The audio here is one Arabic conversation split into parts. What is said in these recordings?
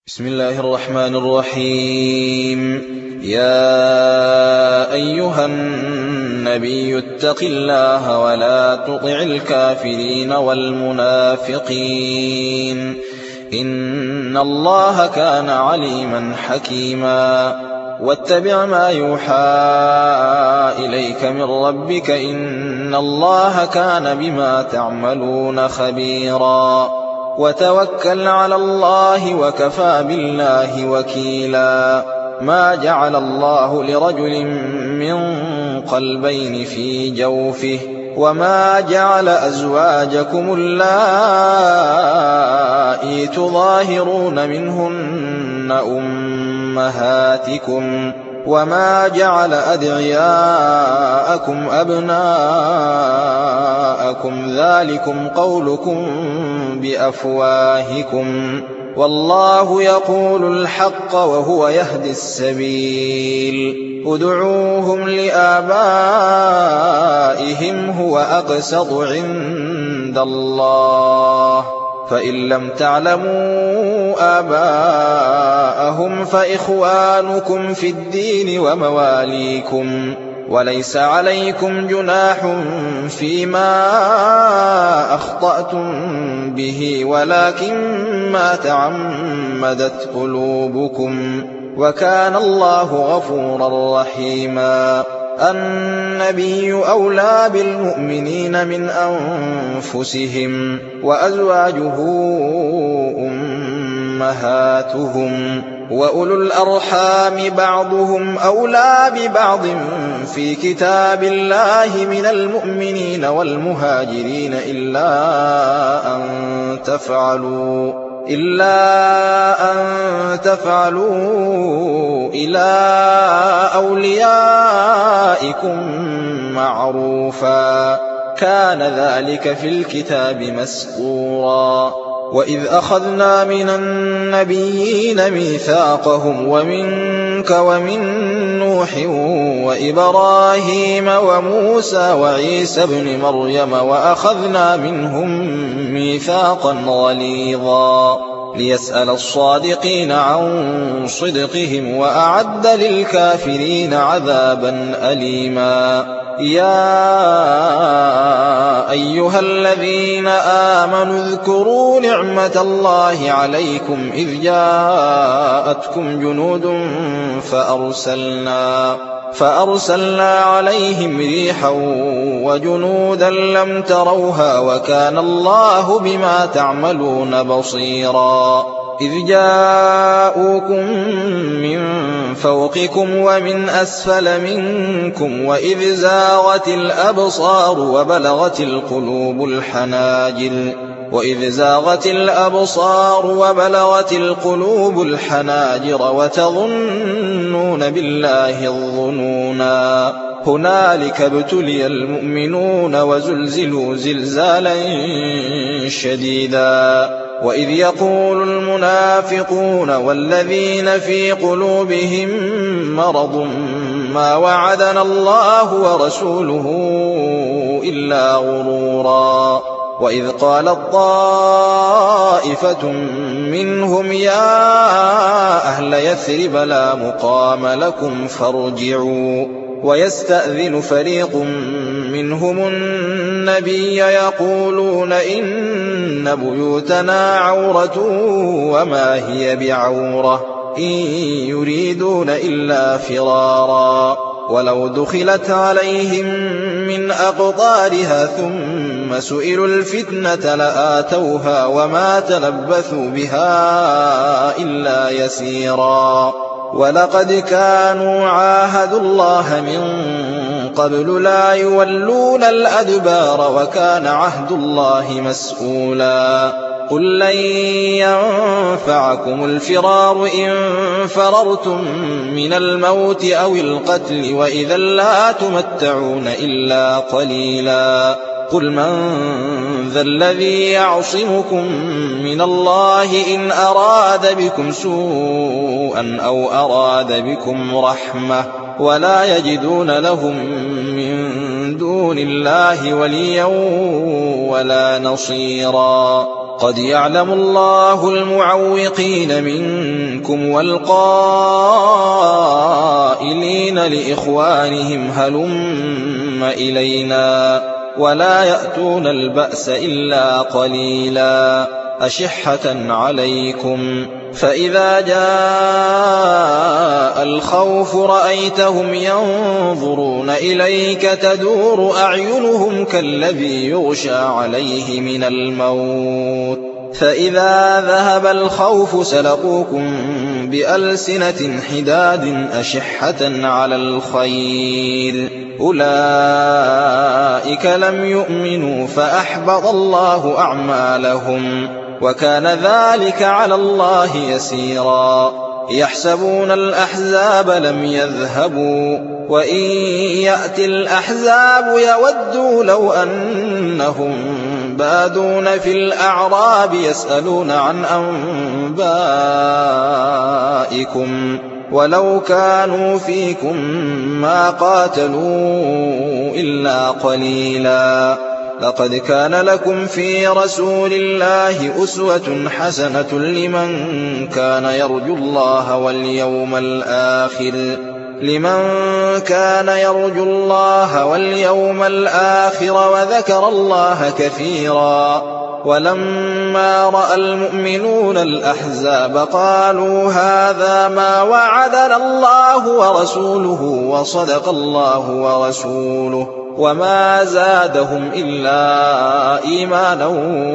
بسم الله الرحمن الرحيم. يا أيها النبي اتق الله ولا تطع الكافرين والمنافقين إن الله كان عليما حكيما. واتبع ما يوحى إليك من ربك إن الله كان بما تعملون خبيرا. وتوكل على الله وكفى بالله وكيلا. ما جعل الله لرجل من قلبين في جوفه وما جعل أزواجكم اللائي تظاهرون منهن أمهاتكم وما جعل أدعياءكم أبناءكم ذلكم قولكم بأفواهكم والله يقول الحق وهو يهدي السبيل. ادعوهم لآبائهم هو أقسط عند الله فإن لم تعلموا آباءهم فإخوانكم في الدين ومواليكم وليس عليكم جناح فيما أخطأتم به ولكن ما تعمدت قلوبكم وكان الله غفورا رحيما. النبي أولى بالمؤمنين من أنفسهم وأزواجه أمهاتهم وأولو الأرحام بعضهم أولى ببعض في كتاب الله من المؤمنين والمهاجرين إلا أن تفعلوا إلى أوليائكم معروفا كان ذلك في الكتاب مسطورا. وإذ أخذنا من النبيين ميثاقهم ومنك ومن نوح وإبراهيم وموسى وعيسى ابن مريم وأخذنا منهم ميثاقا غليظا ليسأل الصادقين عن صدقهم وأعد للكافرين عذابا أليما. يا أيها الذين آمنوا اذكروا نعمة الله عليكم إذ جاءتكم جنود فأرسلنا عليهم ريحا وجنودا لم تروها وكان الله بما تعملون بصيرا. إذ جاءوكم من فوقكم ومن أسفل منكم وإذ زاغت الأبصار وبلغت القلوب الحناجر وتظنون بالله الظنونا. هنالك ابتلي المؤمنون وزلزلوا زلزالا شديدا. وإذ يقول المنافقون والذين في قلوبهم مرض ما وعدنا الله ورسوله إلا غرورا. وإذ قالت طائفة منهم يا أهل يثرب لا مقام لكم فارجعوا ويستأذن فريق منهم النبي يقولون إن بيوتنا عورة وما هي بعورة إن يريدون إلا فرارا ولو دخلت عليهم من أقطارها ثم سئلوا الفتنة لآتوها وما تلبثوا بها إلا يسيرا. ولقد كانوا عاهدوا الله من قبل لا يولون الأدبار وكان عهد الله مسؤولا. قل لن ينفعكم الفرار إن فررتم من الموت أو القتل وإذا لا تمتعون إلا قليلا. قل من ذا الذي يعصمكم من الله إن أراد بكم سوءا أو أراد بكم رحمة ولا يجدون لهم من دون الله وليا ولا نصيرا. قد يعلم الله المعوقين منكم والقائلين لإخوانهم هلم إلينا ولا يأتون البأس إلا قليلا أشحة عليكم فإذا جاء الخوف رأيتهم ينظرون إليك تدور أعينهم كالذي يغشى عليه من الموت فإذا ذهب الخوف سلقوكم بألسنة حداد أشحة على الخير أولئك لم يؤمنوا فأحبط الله أعمالهم وكان ذلك على الله يسيرا يحسبون الأحزاب لم يذهبوا وإن يأتي الأحزاب يودوا لو أنهم بادون في الأعراب يسألون عن أنبائكم ولو كانوا فيكم ما قاتلوا إلا قليلا لقد كان لكم في رسول الله أسوة حسنة لمن كان يرجو الله واليوم الآخر وذكر الله كثيرا ولما رأى المؤمنون الأحزاب قالوا هذا ما وعدنا الله ورسوله وصدق الله ورسوله وما زادهم إلا إيمانا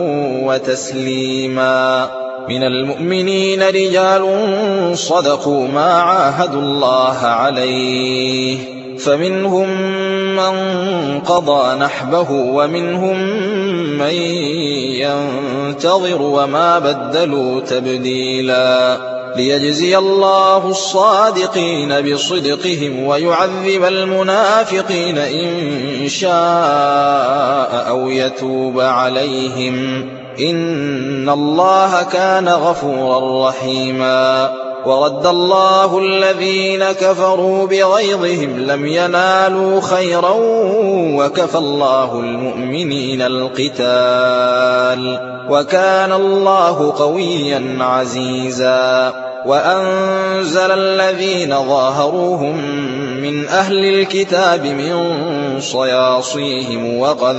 وتسليما من المؤمنين رجال صدقوا ما عاهدوا الله عليه فمنهم من قضى نحبه ومنهم من ينتظر وما بدلوا تبديلا ليجزي الله الصادقين بصدقهم ويعذب المنافقين إن شاء أو يتوب عليهم إن الله كان غفورا رحيما ورد الله الذين كفروا بغيظهم لم ينالوا خيرا وكفى الله المؤمنين القتال وكان الله قويا عزيزا وأنزل الذين ظاهروهم من أهل الكتاب من صياصيهم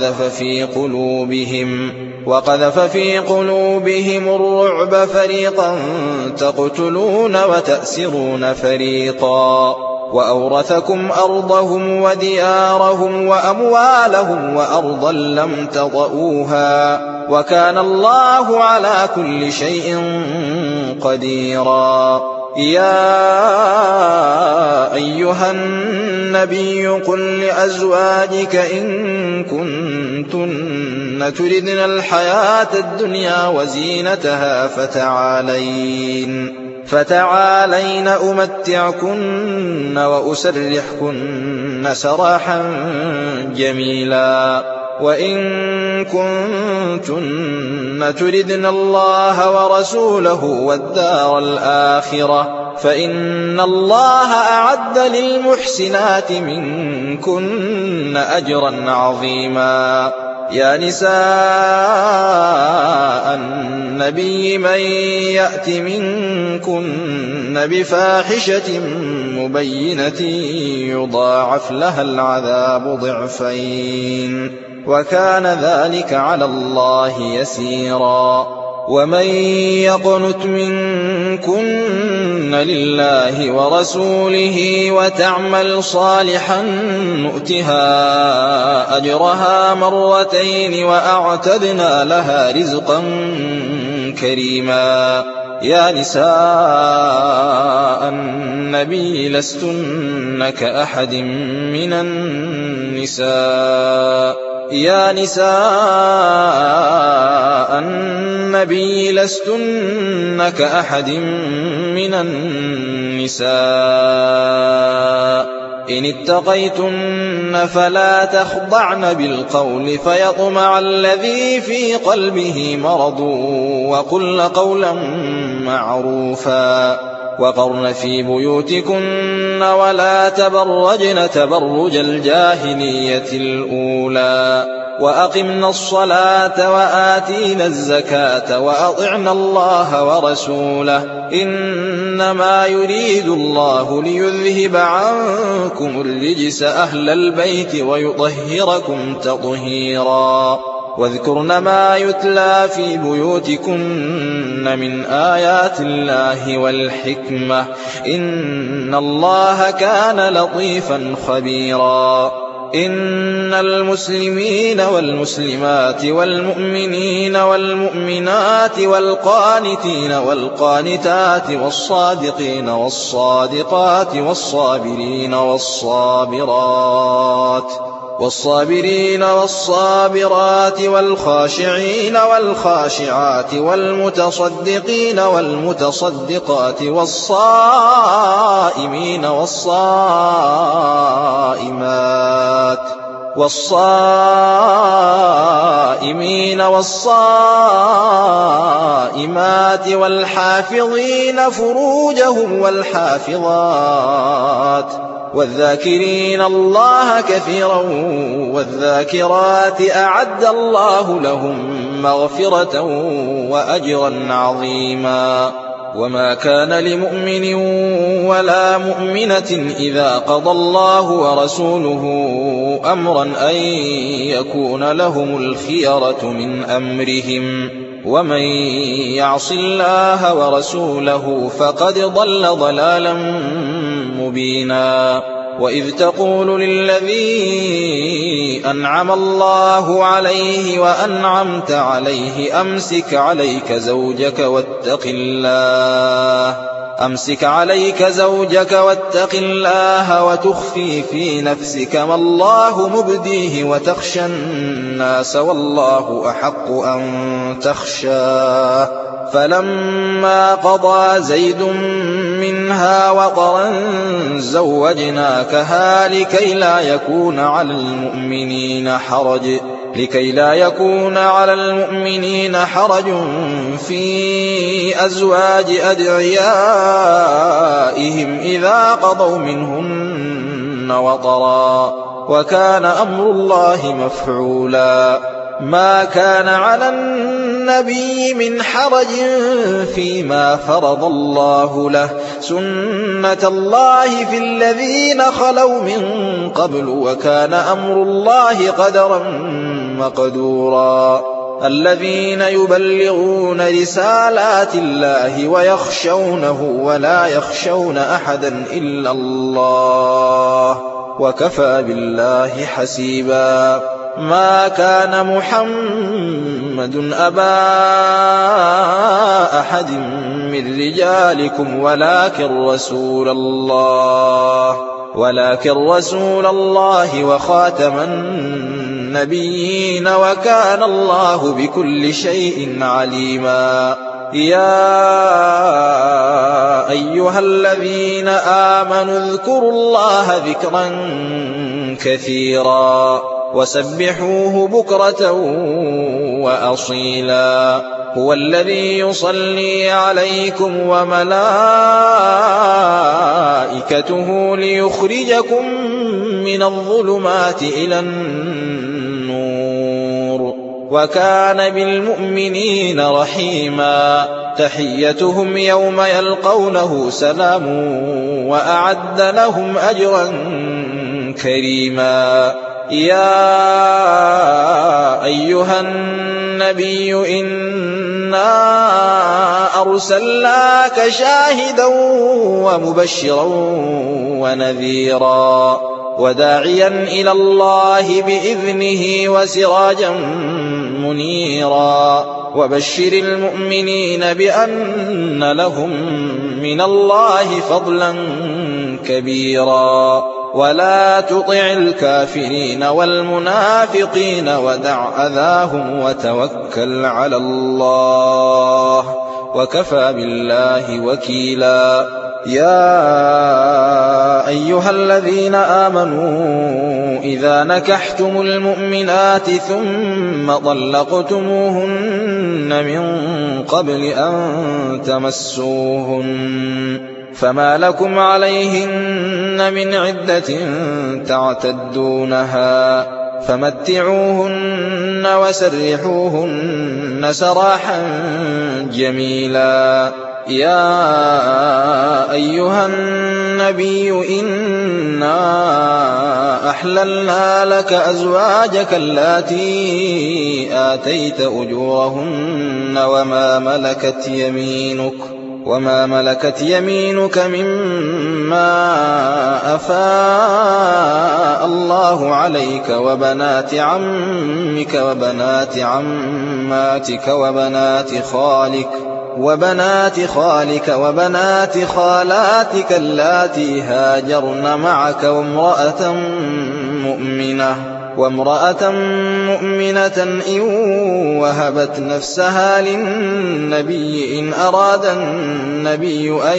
وقذف في قلوبهم الرعب فريقا تقتلون وتأسرون فريقا وأورثكم أرضهم وديارهم وأموالهم وأرضا لم تطئوها وكان الله على كل شيء قديرا يا أيها النبي قل لأزواجك إن كنتن تردن الحياة الدنيا وزينتها فتعالين أمتعكن وأسرحكن سراحا جميلا وإن كنتن تردن الله ورسوله والدار الآخرة فإن الله أعد للمحسنات منكن أجرا عظيما يا نساء النبي من يأت منكن بفاحشة مبينة يضاعف لها العذاب ضعفين وكان ذلك على الله يسيرا ومن يقنت منكن لله ورسوله وتعمل صالحا نؤتها أجرها مرتين وأعتدنا لها رزقا كريما يا نساء النبي لستن كأحد من النساء إن اتقيتن فلا تخضعن بالقول فيطمع الذي في قلبه مرض وقلن قولا معروفا وقرن في بيوتكن ولا تبرجن تبرج الجاهلية الأولى وأقمنا الصلاة وآتينا الزكاة وأطعنا الله ورسوله إنما يريد الله ليذهب عنكم الرجس أهل البيت ويطهركم تطهيرا واذكرن ما يتلى في بيوتكن من آيات الله والحكمة إن الله كان لطيفا خبيرا إن المسلمين والمسلمات والمؤمنين والمؤمنات والقانتين والقانتات والصادقين والصادقات والصابرين والصابرات والخاشعين والخاشعات والمتصدقين والمتصدقات والصائمين والصائمات والحافظين فروجهم والحافظات والذاكرين الله كثيرا والذاكرات أعد الله لهم مغفرة وأجرا عظيما وما كان لمؤمن ولا مؤمنة إذا قضى الله ورسوله أمرا أن يكون لهم الخيرة من أمرهم ومن يعص الله ورسوله فقد ضل ضلالا مبينا وإذ تقول للذي أنعم الله عليه وأنعمت عليه أمسك عليك زوجك واتق الله وتخفي في نفسك ما الله مبديه وتخشى الناس والله أحق أن تخشاه فلما قضى زيد منها وطرا زوجناكها لكي لا يكون على المؤمنين حرج في أزواج أدعيائهم إذا قضوا منهن وطرا وكان أمر الله مفعولا ما كان على النبي من حرج فيما فرض الله له سنة الله في الذين خلوا من قبل وكان أمر الله قدرا مقدورا الذين يبلغون رسالات الله ويخشونه ولا يخشون أحدا إلا الله وكفى بالله حسيبا ما كان محمد أبا أحد من رجالكم ولكن رسول الله وخاتم النبيين وكان الله بكل شيء عليما يا أيها الذين آمنوا اذكروا الله ذكرا كثيرا وسبحوه بكرة وأصيلا هو الذي يصلي عليكم وملائكته ليخرجكم من الظلمات إلى النور وكان بالمؤمنين رحيما تحيتهم يوم يلقونه سلام وأعد لهم أجرا كريما يا أيها النبي إنا أرسلناك شاهدا ومبشرا ونذيرا وداعيا إلى الله بإذنه وسراجا منيرا وبشر المؤمنين بأن لهم من الله فضلا كبيرا ولا تطع الكافرين والمنافقين ودع أذاهم وتوكل على الله وكفى بالله وكيلا يا أيها الذين آمنوا إذا نكحتم المؤمنات ثم طلقتموهن من قبل أن تمسوهن فما لكم عليهن من عدة تعتدونها فمتعوهن وسرحوهن سراحا جميلا. يا أيها النبي إنا أحللنا لك أزواجك اللاتي آتيت أجورهن وما ملكت يمينك مما أفاء الله عليك وبنات عمك وبنات عماتك وبنات خالك وبنات خالاتك اللاتي هاجرن معك وامرأة مؤمنة إن وهبت نفسها للنبي إن أراد النبي أن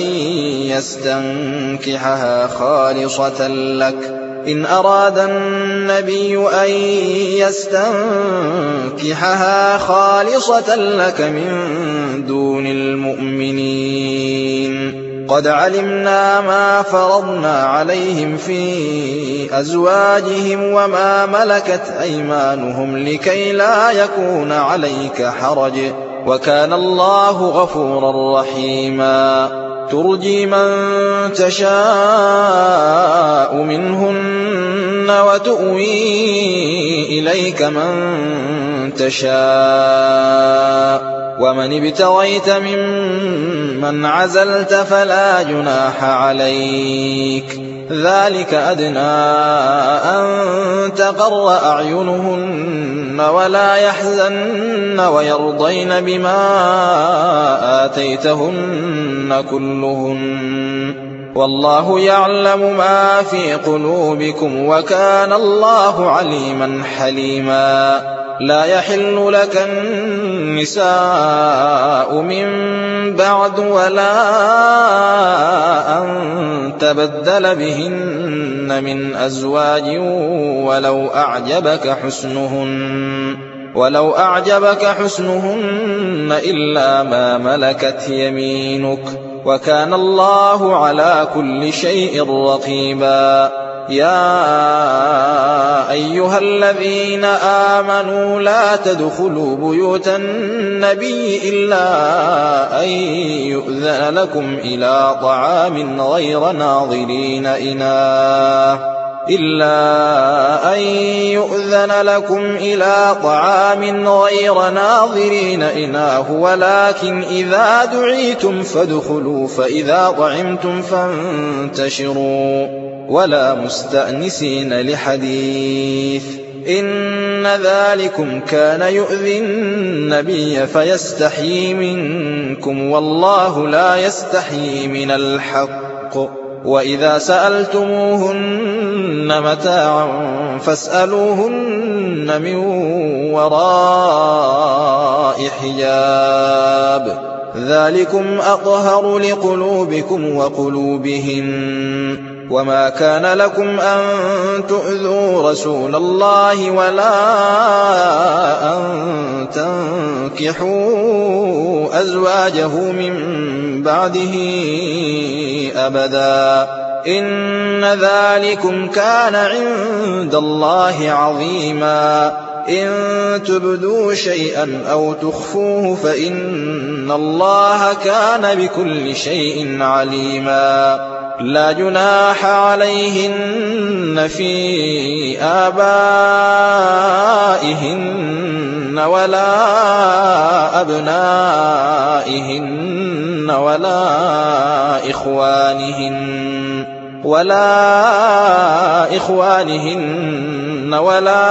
يستنكحها خالصة لك من دون المؤمنين. قد علمنا ما فرضنا عليهم في أزواجهم وما ملكت أيمانهم لكي لا يكون عليك حرج، وكان الله غفورا رحيما. ترجي من تشاء منهن وتؤوي إليك من تشاء، ومن ابتغيت ممن عزلت فلا جناح عليك. ذلك أدنى أن تقر أعينهن ولا يحزن ويرضين بما آتيتهن كلهن، والله يعلم ما في قلوبكم وكان الله عليما حليما. لا يحل لك النساء من بعد ولا أن تبدل بهن من أزواج ولو أعجبك حسنهن إلا ما ملكت يمينك، وكان الله على كل شيء رقيبا. يا أيها الذين آمنوا لا تدخلوا بيوت النبي إلا أن يؤذن لكم إلى طعام غير ناظرين إناه ولكن إذا دعيتم فادخلوا فإذا طعمتم فانتشروا ولا مستأنسين لحديث، إن ذلكم كان يؤذي النبي فيستحيي منكم والله لا يستحيي من الحق. وإذا سألتموهن متاعا فاسألوهن من وراء حجاب، ذلكم أطهر لقلوبكم وقلوبهن. وما كان لكم أن تؤذوا رسول الله ولا أن تنكحوا أزواجه من بعده أبدا، إن ذلكم كان عند الله عظيما. إن تبدوا شيئا أو تخفوه فإن الله كان بكل شيء عليما. لا جناح عليهن في آبائهن ولا أبنائهن ولا إخوانهن ولا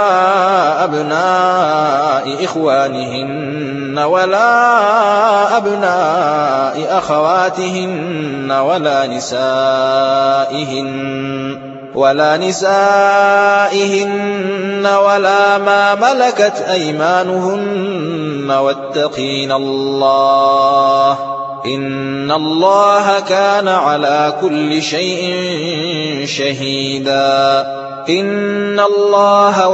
أبناء إخوانهن ولا أبناء أخواتهن ولا نسائهن ولا ما ملكت أيمانهن واتقين الله إن الله كان على كل شيء شهيدا. إن الله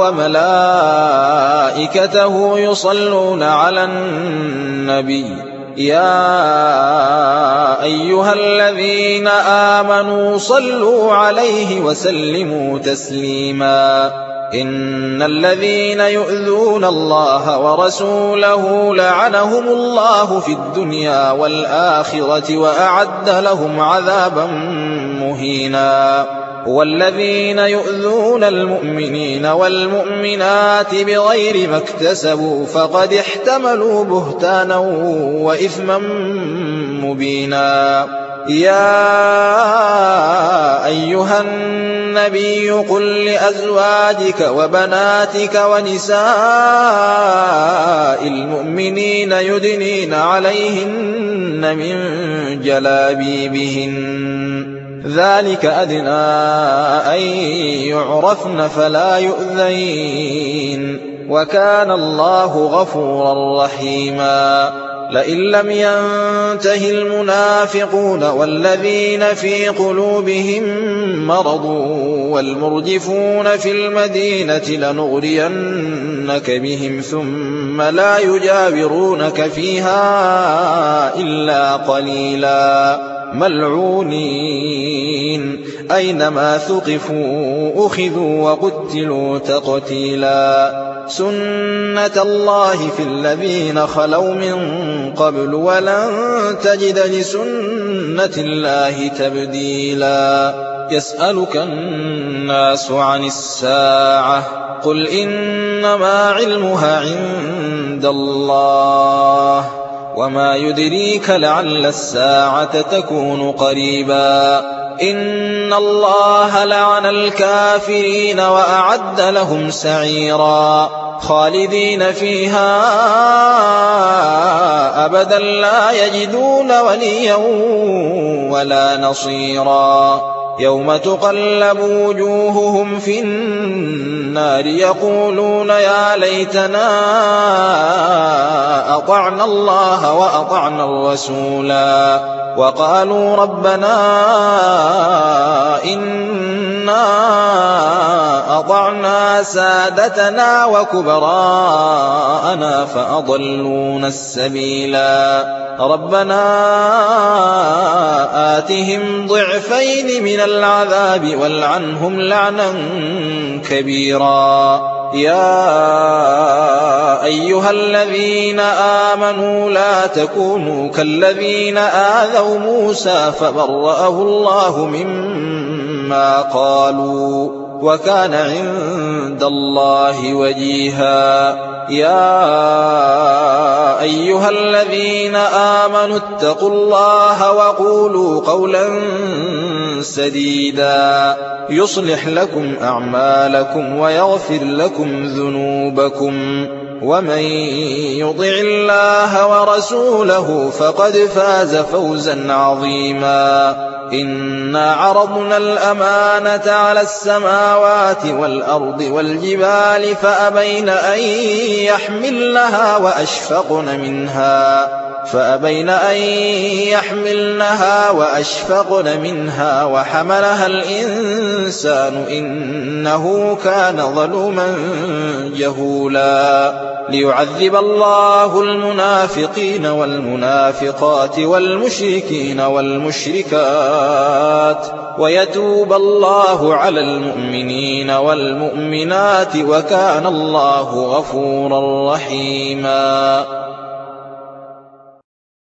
وملائكته يصلون على النبي يا أيها الذين آمنوا صلوا عليه وسلموا تسليما. إن الذين يؤذون الله ورسوله لعنهم الله في الدنيا والآخرة وأعد لهم عذابا مهينا والذين يؤذون المؤمنين والمؤمنات بغير ما اكتسبوا فقد احتملوا بهتانا وإثما مبينا يا أيها النبي قل لأزواجك وبناتك ونساء المؤمنين يدنين عليهن من جلابيبهن ذلك أدنى أن يعرفن فلا يؤذين وكان الله غفورا رحيما لئن لم ينته المنافقون والذين في قلوبهم مرض والمرجفون في المدينة لنغرينك بهم ثم لا يجاورونك فيها إلا قليلا ملعونين أينما ثقفوا أخذوا وقتلوا تقتيلا سنة الله في الذين خلوا من قبل ولن تجد لسنة الله تبديلا يسألك الناس عن الساعة قل إنما علمها عند الله وما يدريك لعل الساعة تكون قريبا إن الله لعن الكافرين وأعد لهم سعيرا خالدين فيها أبدا لا يجدون وليا ولا نصيرا يوم تقلب وجوههم في النار يقولون يا ليتنا أطعنا الله وأطعنا الرسولا وقالوا ربنا إنا أطعنا سادتنا وكبراءنا فأضلونا السبيلا ربنا آتهم ضعفين من العذاب والعنهم لعنا كبيرا يا أيها الذين آمنوا لا تكونوا كالذين آذوا موسى فبرأه الله مما قالوا وكان عند الله وجيها يا أيها الذين آمنوا اتقوا الله وقولوا قولا سديدا يصلح لكم أعمالكم ويغفر لكم ذنوبكم ومن يطع الله ورسوله فقد فاز فوزا عظيما إنا عرضنا الأمانة على السماوات والأرض والجبال فأبين أن يحملنها وأشفقن منها وحملها الإنسان إنه كان ظلوما جهولا ليعذب الله المنافقين والمنافقات والمشركين والمشركات ويتوب الله على المؤمنين والمؤمنات وكان الله غفورا رحيما